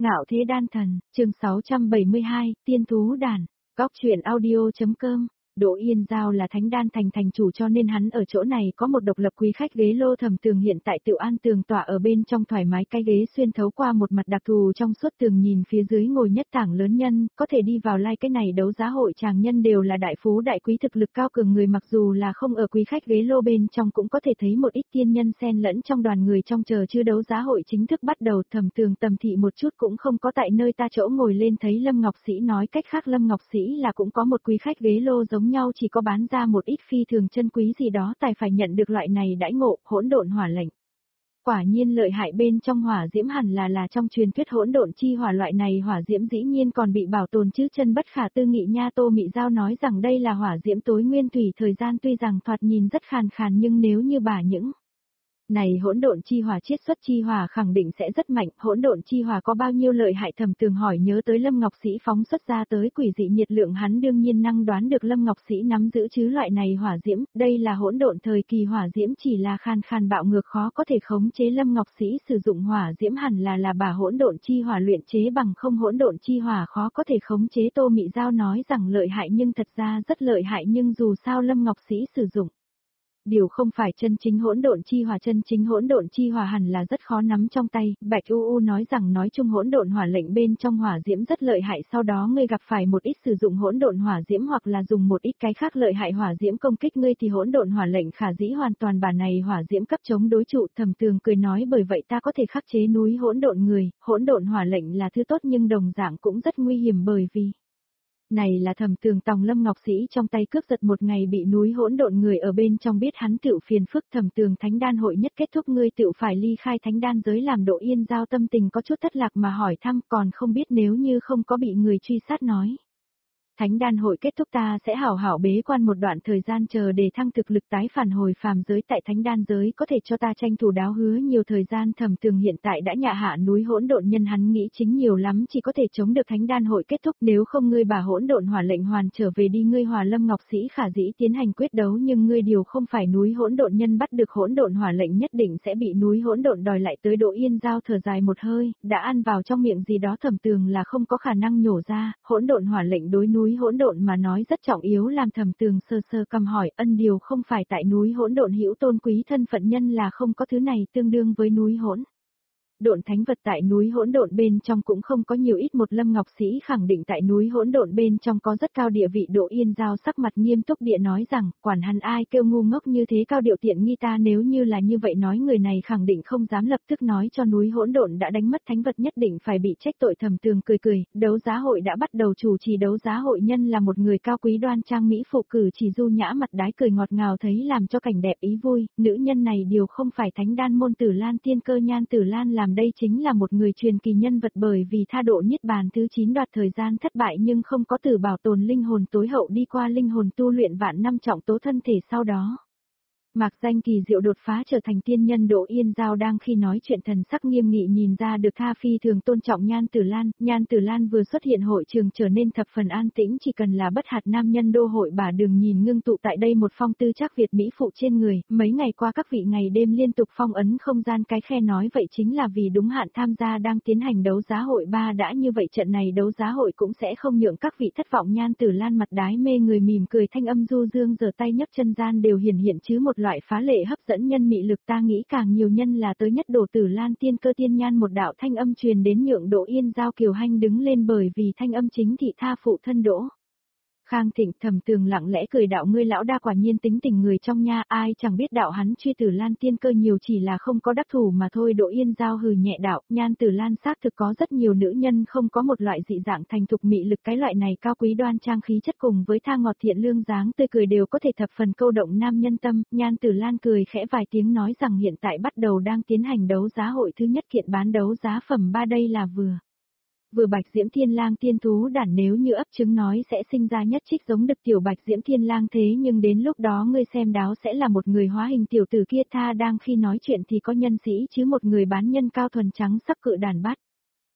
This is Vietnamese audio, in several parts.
Ngạo Thế Đan Thần, chương 672, Tiên Thú Đàn, Góc Chuyện Audio.com. Đỗ Yên Giao là Thánh Đan Thành thành chủ cho nên hắn ở chỗ này có một độc lập quý khách ghế lô Thẩm Tường hiện tại Tựu An tường tọa ở bên trong thoải mái, cái ghế xuyên thấu qua một mặt đặc thù trong suốt tường nhìn phía dưới ngồi nhất tảng lớn nhân, có thể đi vào cái này đấu giá hội chàng nhân đều là đại phú đại quý thực lực cao cường người, mặc dù là không ở quý khách ghế lô bên trong cũng có thể thấy một ít tiên nhân xen lẫn trong đoàn người trong chờ chưa đấu giá hội chính thức bắt đầu. Thẩm Tường tầm thị một chút cũng không có tại nơi ta chỗ ngồi lên thấy Lâm Ngọc Sĩ, nói cách khác Lâm Ngọc Sĩ là cũng có một quý khách ghế lô giống nhau, chỉ có bán ra một ít phi thường chân quý gì đó tài phải nhận được loại này đãi ngộ. Hỗn độn hỏa lệnh. Quả nhiên lợi hại, bên trong hỏa diễm hẳn là trong truyền thuyết hỗn độn chi hỏa, loại này hỏa diễm dĩ nhiên còn bị bảo tồn chứ chân bất khả tư nghị nha. Tô Mị Giao nói rằng đây là hỏa diễm tối nguyên thủy, thời gian tuy rằng thoạt nhìn rất khàn khàn nhưng nếu như bà những này hỗn độn chi hỏa chiết xuất chi hỏa khẳng định sẽ rất mạnh. Hỗn độn chi hỏa có bao nhiêu lợi hại? Thẩm Tường hỏi nhớ tới Lâm Ngọc Sĩ phóng xuất ra tới quỷ dị nhiệt lượng, hắn đương nhiên năng đoán được Lâm Ngọc Sĩ nắm giữ chứ loại này hỏa diễm, đây là hỗn độn thời kỳ hỏa diễm, chỉ là khàn khàn bạo ngược khó có thể khống chế. Lâm Ngọc Sĩ sử dụng hỏa diễm hẳn là bà hỗn độn chi hỏa luyện chế, bằng không hỗn độn chi hỏa khó có thể khống chế. Tô Mị Giao nói rằng lợi hại nhưng thật ra rất lợi hại, nhưng dù sao Lâm Ngọc Sĩ sử dụng điều không phải chân chính hỗn độn chi hỏa, chân chính hỗn độn chi hỏa hẳn là rất khó nắm trong tay. Bạch U U nói rằng nói chung hỗn độn hỏa lệnh bên trong hỏa diễm rất lợi hại, sau đó ngươi gặp phải một ít sử dụng hỗn độn hỏa diễm hoặc là dùng một ít cái khác lợi hại hỏa diễm công kích ngươi thì hỗn độn hỏa lệnh khả dĩ hoàn toàn bà này hỏa diễm cấp chống đối trụ. Thẩm Tường cười nói bởi vậy ta có thể khắc chế núi hỗn độn người. Hỗn độn hỏa lệnh là thứ tốt nhưng đồng dạng cũng rất nguy hiểm, bởi vì này là Thẩm Tường tòng Lâm Ngọc Sĩ trong tay cướp giật một ngày bị núi hỗn độn người ở bên trong biết hắn tựu phiền phức. Thẩm Tường Thánh Đan hội nhất kết thúc ngươi tựu phải ly khai Thánh Đan giới. Làm Đỗ Yên Giao tâm tình có chút thất lạc mà hỏi thăm, còn không biết nếu như không có bị người truy sát nói. Thánh Đan hội kết thúc ta sẽ hảo hảo bế quan một đoạn thời gian chờ để thăng thực lực tái phản hồi phàm giới, tại Thánh Đan giới có thể cho ta tranh thủ đáo hứa nhiều thời gian. Thẩm Tường hiện tại đã nhạ hạ núi hỗn độn nhân, hắn nghĩ chính nhiều lắm chỉ có thể chống được Thánh Đan hội kết thúc, nếu không ngươi bà hỗn độn hỏa lệnh hoàn trở về đi, ngươi hòa Lâm Ngọc Sĩ khả dĩ tiến hành quyết đấu, nhưng ngươi điều không phải núi hỗn độn nhân bắt được hỗn độn hỏa lệnh nhất định sẽ bị núi hỗn độn đòi lại tới. Đỗ Yên Giao thở dài một hơi, đã ăn vào trong miệng gì đó Thẩm Tường là không có khả năng nhổ ra. Hỗn độn hỏa lệnh đối núi hỗn độn mà nói rất trọng yếu, làm Thẩm Tường sơ sơ cầm hỏi ân điều không phải tại núi hỗn độn hữu tôn quý thân phận nhân là không có thứ này tương đương với núi hỗn độn thánh vật, tại núi hỗn độn bên trong cũng không có nhiều ít một. Lâm Ngọc Sĩ khẳng định tại núi hỗn độn bên trong có rất cao địa vị. Đỗ Yên Giao sắc mặt nghiêm túc địa nói rằng quản hắn ai kêu ngu ngốc như thế, cao điệu tiện nghi ta nếu như là như vậy nói người này khẳng định không dám lập tức nói cho núi hỗn độn đã đánh mất thánh vật nhất định phải bị trách tội. Thẩm Tường cười cười, đấu giá hội đã bắt đầu, chủ trì đấu giá hội nhân là một người cao quý đoan trang mỹ phụ, cử chỉ du nhã, mặt đái cười ngọt ngào thấy làm cho cảnh đẹp ý vui. Nữ nhân này điều không phải Thánh Đan môn Tử Lan tiên cơ Nhan Tử Lan làm đây chính là một người truyền kỳ nhân vật, bởi vì tha độ niết bàn thứ 9 đoạt thời gian thất bại nhưng không có từ bảo tồn linh hồn tối hậu, đi qua linh hồn tu luyện vạn năm trọng tố thân thể, sau đó mạc danh kỳ diệu đột phá trở thành tiên nhân. Đỗ Yên Giao đang khi nói chuyện thần sắc nghiêm nghị, nhìn ra được tha phi thường tôn trọng Nhan Tử Lan. Nhan Tử Lan vừa xuất hiện hội trường trở nên thập phần an tĩnh, chỉ cần là bất hạt nam nhân đô hội bà đường nhìn ngưng tụ tại đây một phong tư chắc Việt mỹ phụ trên người. Mấy ngày qua các vị ngày đêm liên tục phong ấn không gian cái khe, nói vậy chính là vì đúng hạn tham gia đang tiến hành đấu giá hội ba. Đã như vậy trận này đấu giá hội cũng sẽ không nhượng các vị thất vọng. Nhan Tử Lan mặt đái mê người mỉm cười, thanh âm du dương, giở tay nhấc chân gian đều hiển hiện chứ một loại phá lệ hấp dẫn nhân mị lực. Ta nghĩ càng nhiều nhân là tới nhất đồ Tử Lan tiên cơ tiên nhan. Một đạo thanh âm truyền đến nhượng Đỗ Yên Giao kiều hanh đứng lên, bởi vì thanh âm chính thị tha phụ thân Đỗ Khang Thịnh. Thẩm Tường lặng lẽ cười đạo ngươi lão đa quả nhiên tính tình người trong nha, ai chẳng biết đạo hắn truy Tử Lan tiên cơ nhiều chỉ là không có đắc thủ mà thôi. Đỗ Yên Giao hừ nhẹ đạo, Nhan Tử Lan xác thực có rất nhiều nữ nhân không có một loại dị dạng thành thục mị lực, cái loại này cao quý đoan trang khí chất cùng với tha ngọt thiện lương dáng tươi cười đều có thể thập phần câu động nam nhân tâm. Nhan Tử Lan cười khẽ vài tiếng nói rằng hiện tại bắt đầu đang tiến hành đấu giá hội thứ nhất, kiện bán đấu giá phẩm 3, đây là vừa Bạch Diễm Thiên Lang tiên thú đản, nếu như ấp trứng nói sẽ sinh ra nhất trích giống đực tiểu Bạch Diễm Thiên Lang, thế nhưng đến lúc đó ngươi xem đáo sẽ là một người hóa hình tiểu tử kia. Tha đang khi nói chuyện thì có nhân sĩ chứ một người bán nhân cao thuần trắng sắc cự đàn bắt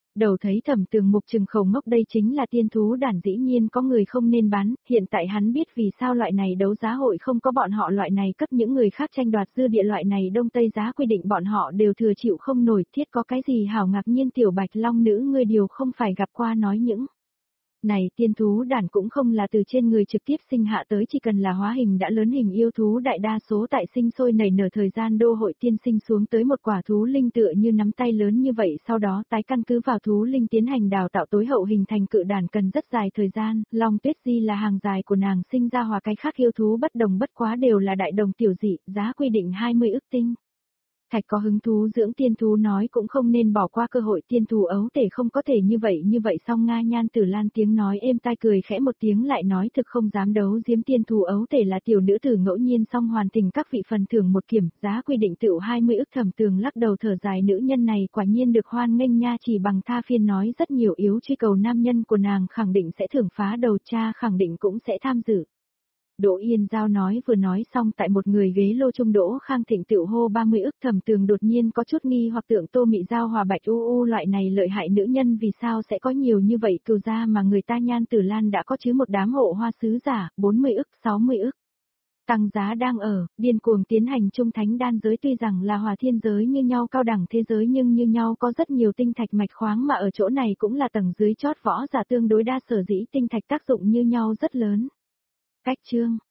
Đầu thấy Thẩm Tường Mục trừng khẩu ngốc, đây chính là tiên thú đàn, dĩ nhiên có người không nên bán, hiện tại hắn biết vì sao loại này đấu giá hội không có bọn họ loại này cấp những người khác tranh đoạt dư địa, loại này đông tây giá quy định bọn họ đều thừa chịu không nổi, thiết có cái gì hảo ngạc nhiên. Tiểu Bạch Long nữ ngươi điều không phải gặp qua nói những này tiên thú đàn cũng không là từ trên người trực tiếp sinh hạ tới, chỉ cần là hóa hình đã lớn hình yêu thú, đại đa số tại sinh sôi nảy nở thời gian đô hội tiên sinh xuống tới một quả thú linh tựa như nắm tay lớn như vậy, sau đó tái căn cứ vào thú linh tiến hành đào tạo tối hậu hình thành cự đàn cần rất dài thời gian. Long Tuyết Di là hàng dài của nàng sinh ra, hòa cái khác yêu thú bất đồng, bất quá đều là đại đồng tiểu dị, giá quy định 20 ức tinh. Thạch có hứng thú dưỡng tiên thú nói cũng không nên bỏ qua cơ hội, tiên thú ấu tể không có thể như vậy song Nga Nhan Tử Lan tiếng nói êm tai cười khẽ một tiếng lại nói thực không dám đấu giếm, tiên thú ấu tể là tiểu nữ tử ngẫu nhiên song hoàn thành các vị phần thưởng một kiểm, giá quy định tựu 20 ức. Thẩm Tường lắc đầu thở dài, nữ nhân này quả nhiên được hoan nghênh nha, chỉ bằng tha phiên nói rất nhiều yếu truy cầu nam nhân của nàng khẳng định sẽ thưởng phá đầu, cha khẳng định cũng sẽ tham dự. Đỗ Yên Giao nói vừa nói xong, tại một người ghế lô trung Đỗ Khang Thịnh tựu hô 30 ức. Thẩm Tường đột nhiên có chút nghi hoặc, tượng Tô Mị Giao hòa Bạch U loại này lợi hại nữ nhân vì sao sẽ có nhiều như vậy cừu gia, mà người ta Nhan Tử Lan đã có chứ một đám hộ hoa sứ giả, 40 ức, 60 ức. Tăng giá đang ở, điên cuồng tiến hành trung thánh đan giới, tuy rằng là hòa thiên giới như nhau cao đẳng thế giới nhưng như nhau có rất nhiều tinh thạch mạch khoáng, mà ở chỗ này cũng là tầng dưới chót võ giả tương đối đa, sở dĩ tinh thạch tác dụng như nhau rất lớn. Cách chương